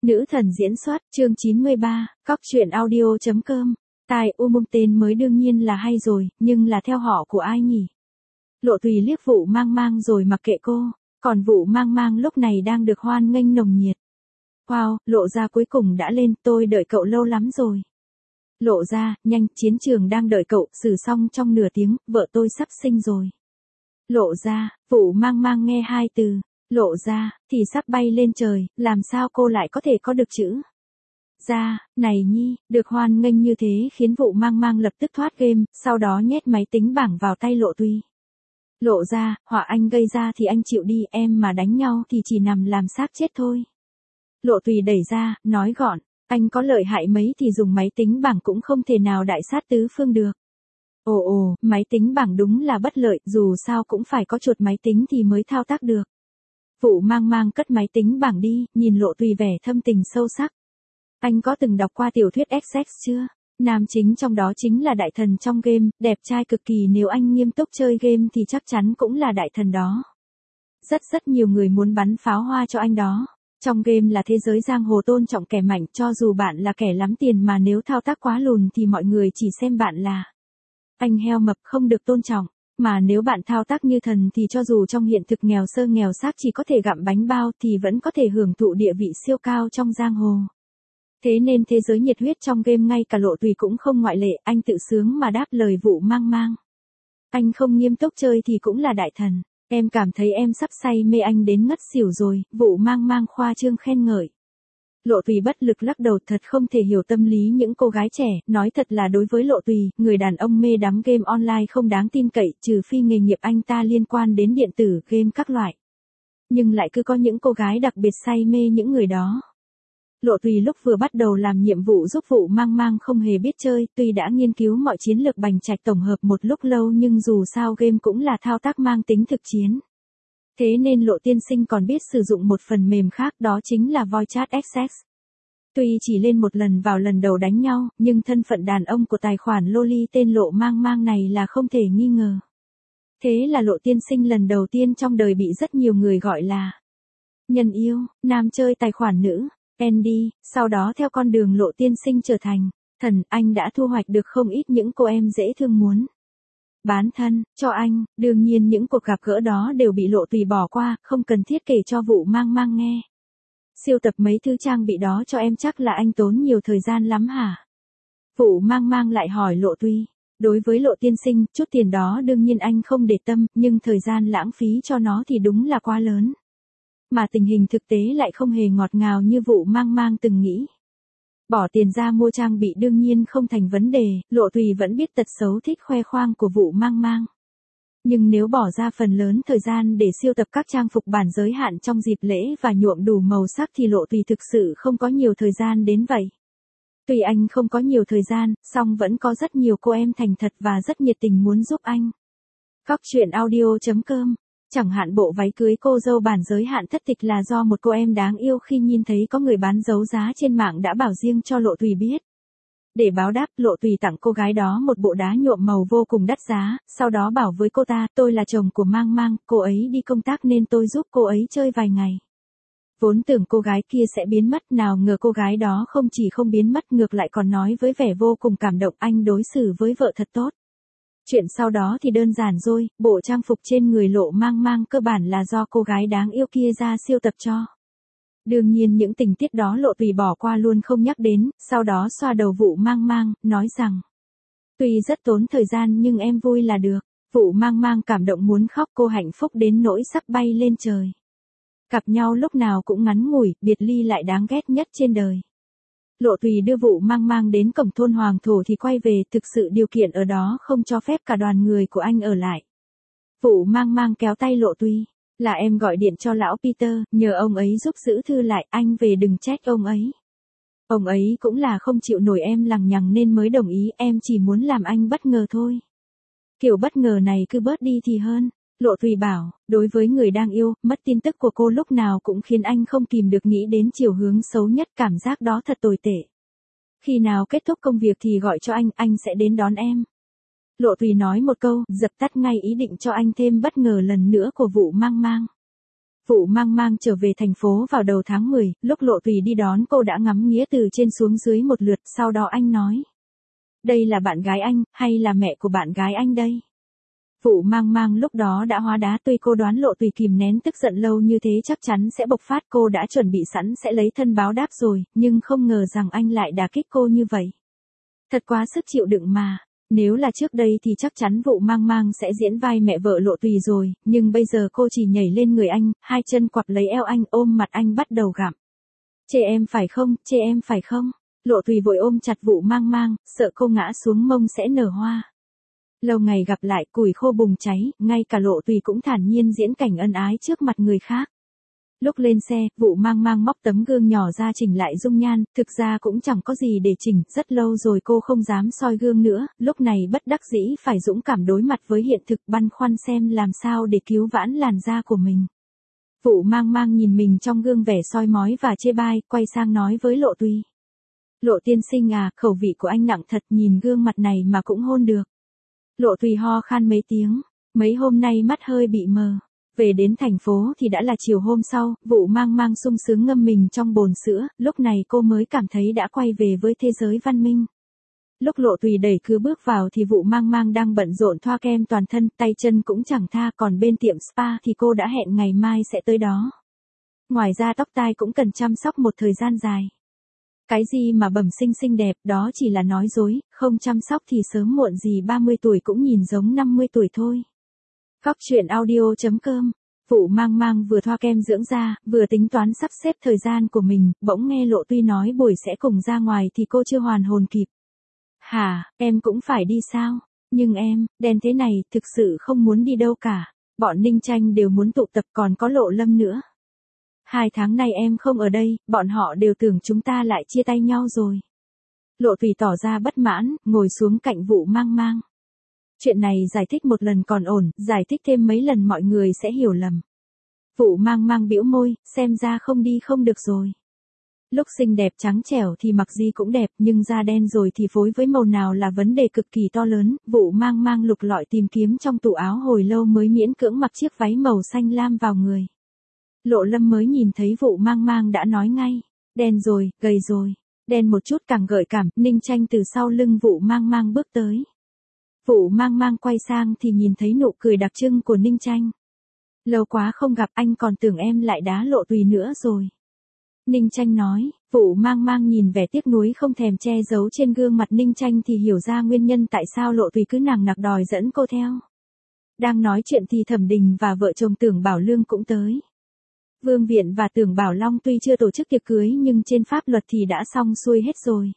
Nữ thần diễn xuất, chương 93, cóc truyện audio.com. Tai tên mới đương nhiên là hay rồi, nhưng là theo họ của ai nhỉ? Lộ Tùy liếc Vũ Mang Mang rồi mặc kệ cô, còn Vũ Mang Mang lúc này đang được hoan nghênh nồng nhiệt. Wow, Lộ gia cuối cùng đã lên, tôi đợi cậu lâu lắm rồi. Lộ gia, nhanh, chiến trường đang đợi cậu, xử xong trong nửa tiếng, vợ tôi sắp sinh rồi. Lộ gia, Vũ Mang Mang nghe hai từ Lộ gia thì sắp bay lên trời, làm sao cô lại có thể có được chữ gia này nhi, được hoan nghênh như thế khiến Vũ Mang Mang lập tức thoát game, sau đó nhét máy tính bảng vào tay Lộ Tùy. Lộ gia, họa anh gây ra thì anh chịu đi, em mà đánh nhau thì chỉ nằm làm xác chết thôi. Lộ Tùy đẩy ra, nói gọn, anh có lợi hại mấy thì dùng máy tính bảng cũng không thể nào đại sát tứ phương được. Ồ, máy tính bảng đúng là bất lợi, dù sao cũng phải có chuột máy tính thì mới thao tác được. Vũ Mang Mang cất máy tính bảng đi, nhìn Lộ Tùy vẻ thâm tình sâu sắc. Anh có từng đọc qua tiểu thuyết XX chưa? Nam chính trong đó chính là đại thần trong game, đẹp trai cực kỳ, nếu anh nghiêm túc chơi game thì chắc chắn cũng là đại thần đó. Rất nhiều người muốn bắn pháo hoa cho anh đó. Trong game là thế giới giang hồ tôn trọng kẻ mạnh, cho dù bạn là kẻ lắm tiền mà nếu thao tác quá lùn thì mọi người chỉ xem bạn là anh heo mập không được tôn trọng. Mà nếu bạn thao tác như thần thì cho dù trong hiện thực nghèo sơ nghèo xác chỉ có thể gặm bánh bao thì vẫn có thể hưởng thụ địa vị siêu cao trong giang hồ. Thế nên thế giới nhiệt huyết trong game ngay cả Lộ Tùy cũng không ngoại lệ, anh tự sướng mà đáp lời Vũ Mang Mang. Anh không nghiêm túc chơi thì cũng là đại thần, em cảm thấy em sắp say mê anh đến ngất xỉu rồi, Vũ Mang Mang khoa trương khen ngợi. Lộ Tùy bất lực lắc đầu, thật không thể hiểu tâm lý những cô gái trẻ, nói thật là đối với Lộ Tùy, người đàn ông mê đắm game online không đáng tin cậy, trừ phi nghề nghiệp anh ta liên quan đến điện tử, game các loại. Nhưng lại cứ có những cô gái đặc biệt say mê những người đó. Lộ Tùy lúc vừa bắt đầu làm nhiệm vụ giúp Vũ Mang Mang không hề biết chơi, tuy đã nghiên cứu mọi chiến lược bành trạch tổng hợp một lúc lâu nhưng dù sao game cũng là thao tác mang tính thực chiến. Thế nên Lộ tiên sinh còn biết sử dụng một phần mềm khác, đó chính là Voice Chat XX. Tuy chỉ lên một lần vào lần đầu đánh nhau, nhưng thân phận đàn ông của tài khoản Loli tên Lộ Mang Mang này là không thể nghi ngờ. Thế là Lộ tiên sinh lần đầu tiên trong đời bị rất nhiều người gọi là nhân yêu, nam chơi tài khoản nữ, Andy, sau đó theo con đường Lộ tiên sinh trở thành thần, anh đã thu hoạch được không ít những cô em dễ thương muốn bán thân cho anh, đương nhiên những cuộc gặp gỡ đó đều bị Lộ Tùy bỏ qua, không cần thiết kể cho Vũ Mang Mang nghe. Siêu tập mấy thứ trang bị đó cho em chắc là anh tốn nhiều thời gian lắm hả? Vũ Mang Mang lại hỏi Lộ Tùy. Đối với Lộ tiên sinh, chút tiền đó đương nhiên anh không để tâm, nhưng thời gian lãng phí cho nó thì đúng là quá lớn. Mà tình hình thực tế lại không hề ngọt ngào như Vũ Mang Mang từng nghĩ. Bỏ tiền ra mua trang bị đương nhiên không thành vấn đề, Lộ Tùy vẫn biết tật xấu thích khoe khoang của Vũ Mang Mang. Nhưng nếu bỏ ra phần lớn thời gian để siêu tập các trang phục bản giới hạn trong dịp lễ và nhuộm đủ màu sắc thì Lộ Tùy thực sự không có nhiều thời gian đến vậy. Tuy anh không có nhiều thời gian, song vẫn có rất nhiều cô em thành thật và rất nhiệt tình muốn giúp anh. Cóc truyện audio.com. Chẳng hạn bộ váy cưới cô dâu bản giới hạn thất tịch là do một cô em đáng yêu khi nhìn thấy có người bán đấu giá trên mạng đã bảo riêng cho Lộ Tùy biết. Để báo đáp, Lộ Tùy tặng cô gái đó một bộ đá nhuộm màu vô cùng đắt giá, sau đó bảo với cô ta, tôi là chồng của Mang Mang, cô ấy đi công tác nên tôi giúp cô ấy chơi vài ngày. Vốn tưởng cô gái kia sẽ biến mất, nào ngờ cô gái đó không chỉ không biến mất ngược lại còn nói với vẻ vô cùng cảm động, anh đối xử với vợ thật tốt. Chuyện sau đó thì đơn giản rồi, bộ trang phục trên người Lộ Mang Mang cơ bản là do cô gái đáng yêu kia ra siêu tập cho. Đương nhiên những tình tiết đó Lộ Tùy bỏ qua luôn không nhắc đến, sau đó xoa đầu Vũ Mang Mang, nói rằng tuy rất tốn thời gian nhưng em vui là được. Vũ Mang Mang cảm động muốn khóc, cô hạnh phúc đến nỗi sắp bay lên trời. Gặp nhau lúc nào cũng ngắn ngủi, biệt ly lại đáng ghét nhất trên đời. Lộ Tùy đưa Vũ Mang Mang đến cổng thôn Hoàng Thổ thì quay về, thực sự điều kiện ở đó không cho phép cả đoàn người của anh ở lại. Vũ Mang Mang kéo tay Lộ Tùy, là em gọi điện cho lão Peter, nhờ ông ấy giúp giữ thư lại, anh về đừng trách ông ấy. Ông ấy cũng là không chịu nổi em lằng nhằng nên mới đồng ý, em chỉ muốn làm anh bất ngờ thôi. Kiểu bất ngờ này cứ bớt đi thì hơn. Lộ Tùy bảo, đối với người đang yêu, mất tin tức của cô lúc nào cũng khiến anh không kìm được nghĩ đến chiều hướng xấu nhất, cảm giác đó thật tồi tệ. Khi nào kết thúc công việc thì gọi cho anh sẽ đến đón em. Lộ Tùy nói một câu, dập tắt ngay ý định cho anh thêm bất ngờ lần nữa của Vũ Mang Mang. Vụ mang mang trở về thành phố vào đầu tháng 10, lúc Lộ Tùy đi đón cô đã ngắm nghía từ trên xuống dưới một lượt, sau đó anh nói. Đây là bạn gái anh, hay là mẹ của bạn gái anh đây? Vụ mang mang lúc đó đã hóa đá, tuy cô đoán Lộ Tùy kìm nén tức giận lâu như thế chắc chắn sẽ bộc phát, cô đã chuẩn bị sẵn sẽ lấy thân báo đáp rồi, nhưng không ngờ rằng anh lại đả kích cô như vậy. Thật quá sức chịu đựng mà. Nếu là trước đây thì chắc chắn Vụ mang mang sẽ diễn vai mẹ vợ Lộ Tùy rồi, nhưng bây giờ cô chỉ nhảy lên người anh, hai chân quặp lấy eo anh, ôm mặt anh bắt đầu gặm. Chê em phải không, chê em phải không? Lộ Tùy vội ôm chặt Vụ mang mang, sợ cô ngã xuống mông sẽ nở hoa. Lâu ngày gặp lại, củi khô bùng cháy, ngay cả Lộ Tùy cũng thản nhiên diễn cảnh ân ái trước mặt người khác. Lúc lên xe, Vụ mang mang móc tấm gương nhỏ ra chỉnh lại dung nhan, thực ra cũng chẳng có gì để chỉnh, rất lâu rồi cô không dám soi gương nữa, lúc này bất đắc dĩ phải dũng cảm đối mặt với hiện thực, băn khoăn xem làm sao để cứu vãn làn da của mình. Vụ mang mang nhìn mình trong gương vẻ soi mói và chê bai, quay sang nói với Lộ Tùy. Lộ tiên sinh à, khẩu vị của anh nặng thật, nhìn gương mặt này mà cũng hôn được. Lộ Tùy ho khan mấy tiếng, mấy hôm nay mắt hơi bị mờ. Về đến thành phố thì đã là chiều hôm sau, Vụ mang mang sung sướng ngâm mình trong bồn sữa, lúc này cô mới cảm thấy đã quay về với thế giới văn minh. Lúc Lộ Tùy đẩy cửa bước vào thì Vụ mang mang đang bận rộn thoa kem toàn thân, tay chân cũng chẳng tha, còn bên tiệm spa thì cô đã hẹn ngày mai sẽ tới đó. Ngoài ra tóc tai cũng cần chăm sóc một thời gian dài. Cái gì mà bẩm sinh xinh đẹp, đó chỉ là nói dối, không chăm sóc thì sớm muộn gì 30 tuổi cũng nhìn giống 50 tuổi thôi. Góc truyện audio.com. Vụ mang mang vừa thoa kem dưỡng da, vừa tính toán sắp xếp thời gian của mình, bỗng nghe Lộ Tùy nói buổi sẽ cùng ra ngoài thì cô chưa hoàn hồn kịp. Hả, em cũng phải đi sao? Nhưng em, đen thế này, thực sự không muốn đi đâu cả. Bọn Ninh Tranh đều muốn tụ tập, còn có Lộ Lâm nữa. 2 tháng nay em không ở đây, bọn họ đều tưởng chúng ta lại chia tay nhau rồi. Lộ Tùy tỏ ra bất mãn, ngồi xuống cạnh Vụ mang mang. Chuyện này giải thích một lần còn ổn, giải thích thêm mấy lần mọi người sẽ hiểu lầm. Vụ mang mang bĩu môi, xem ra không đi không được rồi. Lúc xinh đẹp trắng trẻo thì mặc gì cũng đẹp, nhưng da đen rồi thì phối với màu nào là vấn đề cực kỳ to lớn. Vụ mang mang lục lọi tìm kiếm trong tủ áo hồi lâu mới miễn cưỡng mặc chiếc váy màu xanh lam vào người. Lộ Lâm mới nhìn thấy Vụ mang mang đã nói ngay, đen rồi, gầy rồi. Đen một chút càng gợi cảm, Ninh Tranh từ sau lưng Vụ mang mang bước tới. Vụ mang mang quay sang thì nhìn thấy nụ cười đặc trưng của Ninh Tranh. Lâu quá không gặp, anh còn tưởng em lại đá Lộ Tùy nữa rồi. Ninh Tranh nói. Vụ mang mang nhìn vẻ tiếc nuối không thèm che giấu trên gương mặt Ninh Tranh thì hiểu ra nguyên nhân tại sao Lộ Tùy cứ nằng nặc đòi dẫn cô theo. Đang nói chuyện thì Thẩm Đình và vợ chồng Tưởng Bảo Lương cũng tới. Vương Viện và Tưởng Bảo Long tuy chưa tổ chức tiệc cưới nhưng trên pháp luật thì đã xong xuôi hết rồi.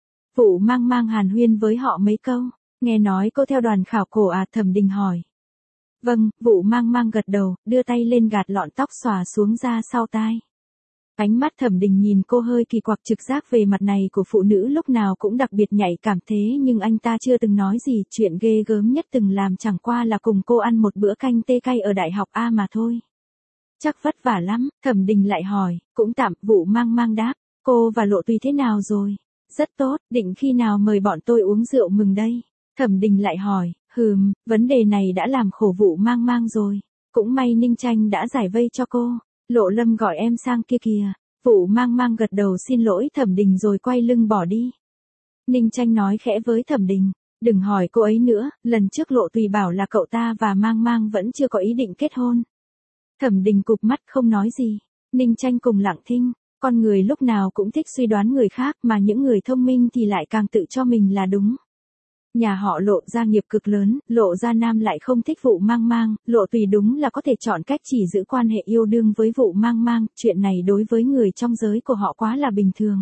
Vụ mang mang hàn huyên với họ mấy câu. Nghe nói cô theo đoàn khảo cổ à, Thẩm Đình hỏi. Vâng, Vụ mang mang gật đầu, đưa tay lên gạt lọn tóc xòa xuống ra sau tai. Ánh mắt Thẩm Đình nhìn cô hơi kỳ quặc, trực giác về mặt này của phụ nữ lúc nào cũng đặc biệt nhạy cảm thế nhưng anh ta chưa từng nói gì, chuyện ghê gớm nhất từng làm chẳng qua là cùng cô ăn một bữa canh tê cay ở đại học A mà thôi. Chắc vất vả lắm, Thẩm Đình lại hỏi, cũng tạm, Vụ mang mang đáp, cô và Lộ Tùy thế nào rồi? Rất tốt, định khi nào mời bọn tôi uống rượu mừng đây? Thẩm Đình lại hỏi, vấn đề này đã làm khổ Vụ mang mang rồi. Cũng may Ninh Tranh đã giải vây cho cô. Lộ Lâm gọi em sang kia kìa. Vụ mang mang gật đầu xin lỗi Thẩm Đình rồi quay lưng bỏ đi. Ninh Tranh nói khẽ với Thẩm Đình, đừng hỏi cô ấy nữa, lần trước Lộ Tùy bảo là cậu ta và mang mang vẫn chưa có ý định kết hôn. Thẩm Đình cụp mắt không nói gì. Ninh Tranh cùng lặng thinh, con người lúc nào cũng thích suy đoán người khác mà những người thông minh thì lại càng tự cho mình là đúng. Nhà họ Lộ gia nghiệp cực lớn, Lộ gia Nam lại không thích Vụ mang mang, Lộ Tùy đúng là có thể chọn cách chỉ giữ quan hệ yêu đương với Vụ mang mang, chuyện này đối với người trong giới của họ quá là bình thường.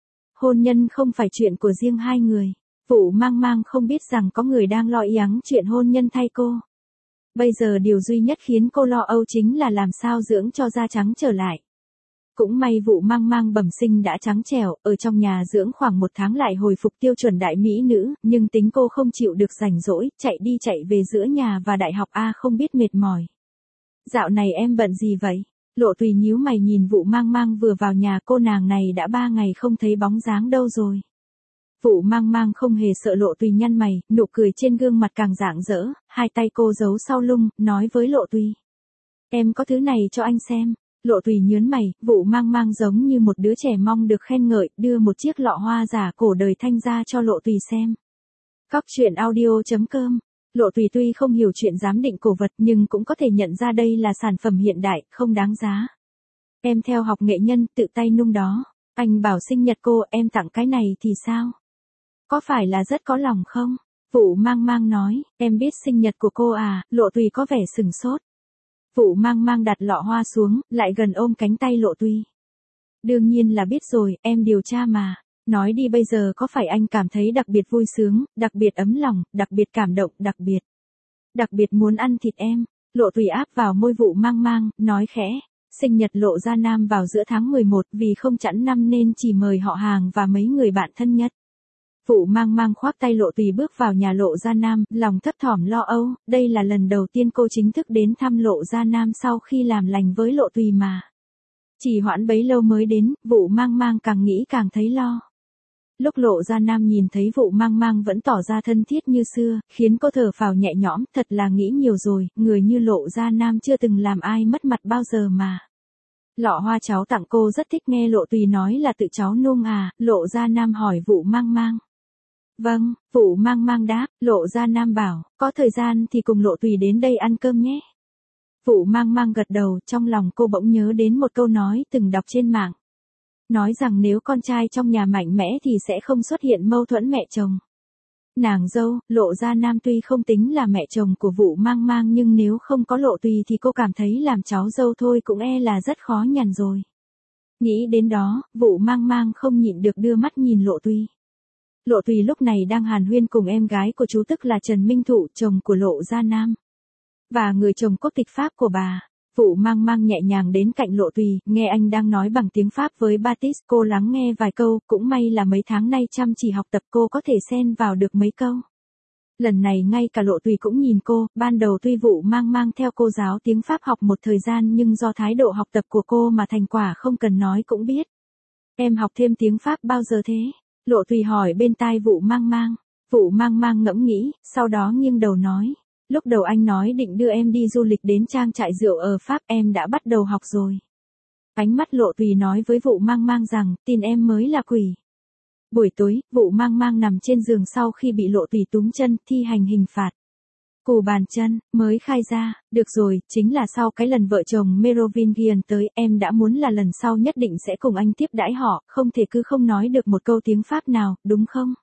Hôn nhân không phải chuyện của riêng hai người, Vụ mang mang không biết rằng có người đang lo yắng chuyện hôn nhân thay cô. Bây giờ điều duy nhất khiến cô lo âu chính là làm sao dưỡng cho da trắng trở lại. Cũng may Vụ mang mang bẩm sinh đã trắng trẻo, ở trong nhà dưỡng khoảng 1 tháng lại hồi phục tiêu chuẩn đại mỹ nữ, nhưng tính cô không chịu được rảnh rỗi, chạy đi chạy về giữa nhà và đại học A không biết mệt mỏi. Dạo này em bận gì vậy? Lộ Tùy nhíu mày nhìn Vụ mang mang vừa vào nhà, cô nàng này đã 3 ngày không thấy bóng dáng đâu rồi. Vụ mang mang không hề sợ Lộ Tùy nhăn mày, nụ cười trên gương mặt càng rạng rỡ, hai tay cô giấu sau lưng, nói với Lộ Tùy. Em có thứ này cho anh xem. Lộ Tùy nhớn mày, Vũ Mang Mang giống như một đứa trẻ mong được khen ngợi, đưa một chiếc lọ hoa giả cổ đời Thanh ra cho Lộ Tùy xem. Cóc truyện audio.com. Lộ Tùy tuy không hiểu chuyện giám định cổ vật nhưng cũng có thể nhận ra đây là sản phẩm hiện đại, không đáng giá. Em theo học nghệ nhân, tự tay nung đó. Anh bảo sinh nhật cô, em tặng cái này thì sao? Có phải là rất có lòng không? Vũ Mang Mang nói, em biết sinh nhật của cô à? Lộ Tùy có vẻ sừng sốt. Vũ Mang Mang đặt lọ hoa xuống, lại gần ôm cánh tay Lộ Tùy. Đương nhiên là biết rồi, em điều tra mà. Nói đi bây giờ có phải anh cảm thấy đặc biệt vui sướng, đặc biệt ấm lòng, đặc biệt cảm động, đặc biệt muốn ăn thịt em. Lộ Tùy áp vào môi Vũ Mang Mang, nói khẽ. Sinh nhật Lộ Gia Nam vào giữa tháng 11 vì không chẵn năm nên chỉ mời họ hàng và mấy người bạn thân nhất. Vũ Mang Mang khoác tay Lộ Tùy bước vào nhà Lộ Gia Nam, lòng thấp thỏm lo âu, đây là lần đầu tiên cô chính thức đến thăm Lộ Gia Nam sau khi làm lành với Lộ Tùy mà. Chỉ hoãn bấy lâu mới đến, Vũ Mang Mang càng nghĩ càng thấy lo. Lúc Lộ Gia Nam nhìn thấy Vũ Mang Mang vẫn tỏ ra thân thiết như xưa, khiến cô thở phào nhẹ nhõm, thật là nghĩ nhiều rồi, người như Lộ Gia Nam chưa từng làm ai mất mặt bao giờ mà. Lọ hoa cháu tặng cô rất thích nghe Lộ Tùy nói là tự cháu nung à, Lộ Gia Nam hỏi Vũ Mang Mang. Vâng, Vũ Mang Mang đáp, Lộ Gia Nam bảo, có thời gian thì cùng Lộ Tùy đến đây ăn cơm nhé. Vũ Mang Mang gật đầu, trong lòng cô bỗng nhớ đến một câu nói từng đọc trên mạng. Nói rằng nếu con trai trong nhà mạnh mẽ thì sẽ không xuất hiện mâu thuẫn mẹ chồng. Nàng dâu, Lộ Gia Nam tuy không tính là mẹ chồng của Vũ Mang Mang nhưng nếu không có Lộ Tùy thì cô cảm thấy làm cháu dâu thôi cũng e là rất khó nhằn rồi. Nghĩ đến đó, Vũ Mang Mang không nhịn được đưa mắt nhìn Lộ Tùy. Lộ Tùy lúc này đang hàn huyên cùng em gái của chú tức là Trần Minh Thụ, chồng của Lộ Gia Nam. Và người chồng quốc tịch Pháp của bà. Vũ Mang Mang nhẹ nhàng đến cạnh Lộ Tùy, nghe anh đang nói bằng tiếng Pháp với Baptiste, cô lắng nghe vài câu, cũng may là mấy tháng nay chăm chỉ học tập cô có thể xen vào được mấy câu. Lần này ngay cả Lộ Tùy cũng nhìn cô, ban đầu tuy Vũ Mang Mang theo cô giáo tiếng Pháp học một thời gian nhưng do thái độ học tập của cô mà thành quả không cần nói cũng biết. Em học thêm tiếng Pháp bao giờ thế? Lộ Tùy hỏi bên tai Vũ Mang Mang. Vũ Mang Mang ngẫm nghĩ, sau đó nghiêng đầu nói. Lúc đầu anh nói định đưa em đi du lịch đến trang trại rượu ở Pháp, em đã bắt đầu học rồi. Ánh mắt Lộ Tùy nói với Vũ Mang Mang rằng, tin em mới là quỷ. Buổi tối, Vũ Mang Mang nằm trên giường sau khi bị Lộ Tùy túm chân, thi hành hình phạt. Cù bàn chân, mới khai ra, được rồi, chính là sau cái lần vợ chồng Merovingian tới, em đã muốn là lần sau nhất định sẽ cùng anh tiếp đãi họ, không thể cứ không nói được một câu tiếng Pháp nào, đúng không?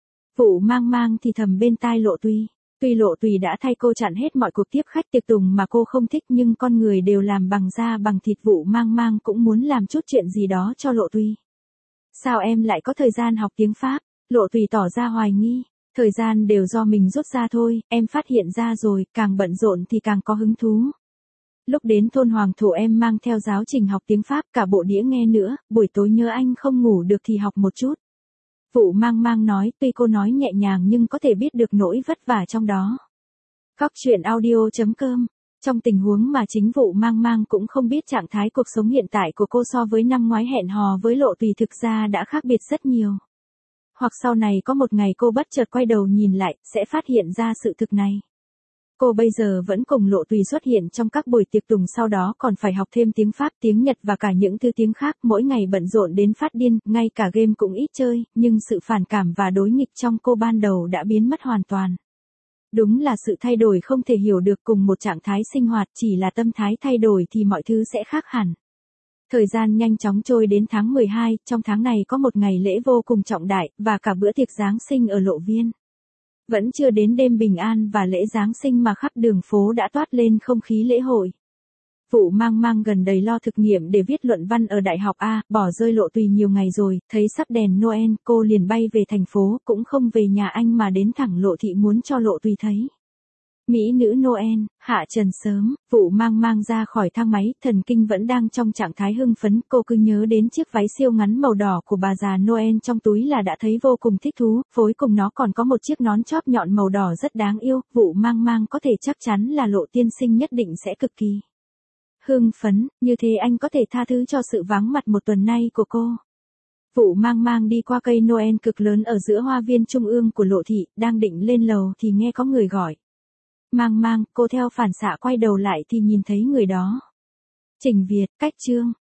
Vũ Mang Mang thì thầm bên tai Lộ Tùy. Tuy Lộ Tùy đã thay cô chặn hết mọi cuộc tiếp khách tiệc tùng mà cô không thích nhưng con người đều làm bằng da bằng thịt, Vũ Mang Mang cũng muốn làm chút chuyện gì đó cho Lộ Tùy. Sao em lại có thời gian học tiếng Pháp? Lộ Tùy tỏ ra hoài nghi. Thời gian đều do mình rút ra thôi, em phát hiện ra rồi, càng bận rộn thì càng có hứng thú. Lúc đến thôn Hoàng Thổ em mang theo giáo trình học tiếng Pháp cả bộ đĩa nghe nữa, buổi tối nhớ anh không ngủ được thì học một chút. Vũ Mang Mang nói, tuy cô nói nhẹ nhàng nhưng có thể biết được nỗi vất vả trong đó. Cóc truyện audio.com. Trong tình huống mà chính Vũ Mang Mang cũng không biết trạng thái cuộc sống hiện tại của cô so với năm ngoái hẹn hò với Lộ Tùy thực ra đã khác biệt rất nhiều. Hoặc sau này có một ngày cô bất chợt quay đầu nhìn lại, sẽ phát hiện ra sự thực này. Cô bây giờ vẫn cùng Lộ Tùy xuất hiện trong các buổi tiệc tùng, sau đó còn phải học thêm tiếng Pháp, tiếng Nhật và cả những thứ tiếng khác, mỗi ngày bận rộn đến phát điên, ngay cả game cũng ít chơi, nhưng sự phản cảm và đối nghịch trong cô ban đầu đã biến mất hoàn toàn. Đúng là sự thay đổi không thể hiểu được, cùng một trạng thái sinh hoạt, chỉ là tâm thái thay đổi thì mọi thứ sẽ khác hẳn. Thời gian nhanh chóng trôi đến tháng 12, trong tháng này có một ngày lễ vô cùng trọng đại, và cả bữa tiệc Giáng sinh ở Lộ Viên. Vẫn chưa đến đêm bình an và lễ Giáng sinh mà khắp đường phố đã toát lên không khí lễ hội. Vũ Mang Mang gần đây lo thực nghiệm để viết luận văn ở đại học A, bỏ rơi Lộ Tùy nhiều ngày rồi, thấy sắp đèn Noel, cô liền bay về thành phố, cũng không về nhà anh mà đến thẳng Lộ Thị muốn cho Lộ Tùy thấy. Mỹ nữ Noel, hạ trần sớm, Vũ Mang Mang ra khỏi thang máy, thần kinh vẫn đang trong trạng thái hưng phấn, cô cứ nhớ đến chiếc váy siêu ngắn màu đỏ của bà già Noel trong túi là đã thấy vô cùng thích thú, phối cùng nó còn có một chiếc nón chóp nhọn màu đỏ rất đáng yêu, Vũ Mang Mang có thể chắc chắn là Lộ tiên sinh nhất định sẽ cực kỳ hưng phấn, như thế anh có thể tha thứ cho sự vắng mặt một tuần nay của cô. Vũ Mang Mang đi qua cây Noel cực lớn ở giữa hoa viên trung ương của Lộ Thị, đang định lên lầu thì nghe có người gọi. Mang mang, cô theo phản xạ quay đầu lại thì nhìn thấy người đó. Trình Việt, cách chương.